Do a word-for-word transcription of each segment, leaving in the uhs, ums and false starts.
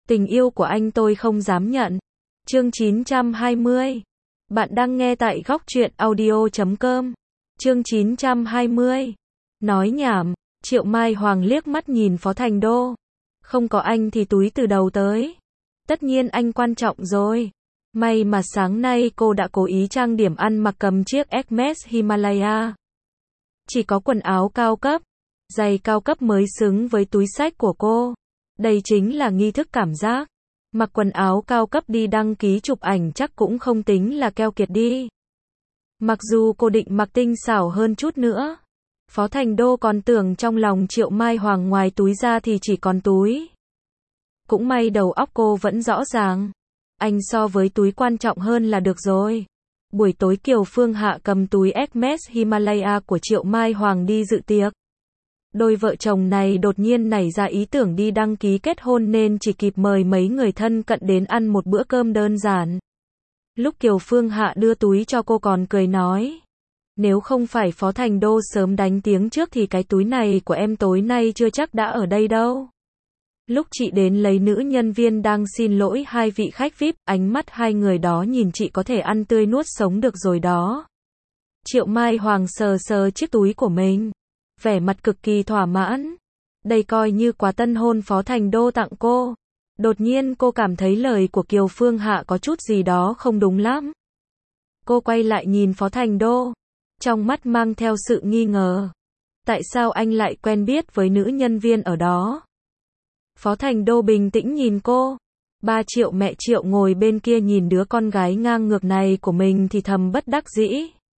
Tình yêu của anh tôi không dám nhận. Chương chín trăm hai mươi. Bạn đang nghe tại góc truyện audio chấm com. Chương chín trăm hai mươi. Nói nhảm, Triệu Mai Hoàng liếc mắt nhìn Phó Thành Đô. Không có anh thì túi từ đầu tới. Tất nhiên anh quan trọng rồi. May mà sáng nay cô đã cố ý trang điểm ăn mặc cầm chiếc Hermes Himalaya. Chỉ có quần áo cao cấp, giày cao cấp mới xứng với túi xách của cô. Đây chính là nghi thức cảm giác. Mặc quần áo cao cấp đi đăng ký chụp ảnh chắc cũng không tính là keo kiệt đi. Mặc dù cô định mặc tinh xảo hơn chút nữa, Phó Thành Đô còn tưởng trong lòng Triệu Mai Hoàng ngoài túi ra thì chỉ còn túi. Cũng may đầu óc cô vẫn rõ ràng. Anh so với túi quan trọng hơn là được rồi. Buổi tối Kiều Phương Hạ cầm túi Hermes Himalaya của Triệu Mai Hoàng đi dự tiệc. Đôi vợ chồng này đột nhiên nảy ra ý tưởng đi đăng ký kết hôn nên chỉ kịp mời mấy người thân cận đến ăn một bữa cơm đơn giản. Lúc Kiều Phương Hạ đưa túi cho cô còn cười nói, nếu không phải Phó Thành Đô sớm đánh tiếng trước thì cái túi này của em tối nay chưa chắc đã ở đây đâu. Lúc chị đến lấy nữ nhân viên đang xin lỗi hai vị khách vi ai pi, ánh mắt hai người đó nhìn chị có thể ăn tươi nuốt sống được rồi đó. Triệu Mai Hoàng sờ sờ chiếc túi của mình, vẻ mặt cực kỳ thỏa mãn. Đây coi như quà tân hôn Phó Thành Đô tặng cô. Đột nhiên cô cảm thấy lời của Kiều Phương Hạ có chút gì đó không đúng lắm. Cô quay lại nhìn Phó Thành Đô, trong mắt mang theo sự nghi ngờ. Tại sao anh lại quen biết với nữ nhân viên ở đó? Phó Thành Đô bình tĩnh nhìn cô. Ba Triệu mẹ Triệu ngồi bên kia nhìn đứa con gái ngang ngược này của mình thì thầm bất đắc dĩ.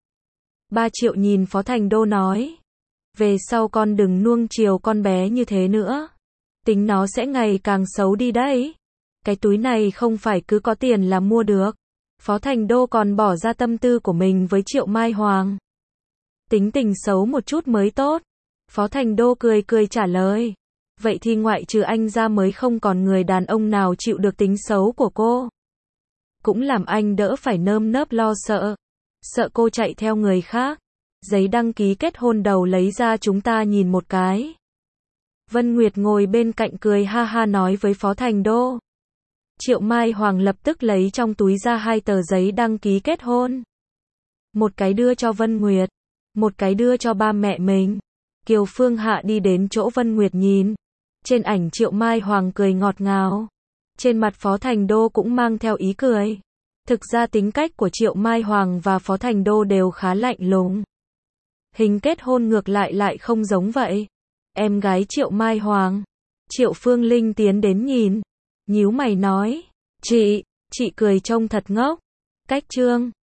Ba Triệu nhìn Phó Thành Đô nói, về sau con đừng nuông chiều con bé như thế nữa. Tính nó sẽ ngày càng xấu đi đấy. Cái túi này không phải cứ có tiền là mua được. Phó Thành Đô còn bỏ ra tâm tư của mình với Triệu Mai Hoàng. Tính tình xấu một chút mới tốt. Phó Thành Đô cười cười trả lời. Vậy thì ngoại trừ anh ra mới không còn người đàn ông nào chịu được tính xấu của cô. Cũng làm anh đỡ phải nơm nớp lo sợ. Sợ cô chạy theo người khác. Giấy đăng ký kết hôn đầu lấy ra chúng ta nhìn một cái. Vân Nguyệt ngồi bên cạnh cười ha ha nói với Phó Thành Đô. Triệu Mai Hoàng lập tức lấy trong túi ra hai tờ giấy đăng ký kết hôn. Một cái đưa cho Vân Nguyệt, một cái đưa cho ba mẹ mình. Kiều Phương Hạ đi đến chỗ Vân Nguyệt nhìn. Trên ảnh Triệu Mai Hoàng cười ngọt ngào. Trên mặt Phó Thành Đô cũng mang theo ý cười. Thực ra tính cách của Triệu Mai Hoàng và Phó Thành Đô đều khá lạnh lùng. Hình kết hôn ngược lại lại không giống vậy. Em gái Triệu Mai Hoàng, Triệu Phương Linh tiến đến nhìn, nhíu mày nói, chị, chị cười trông thật ngốc. Cách trương.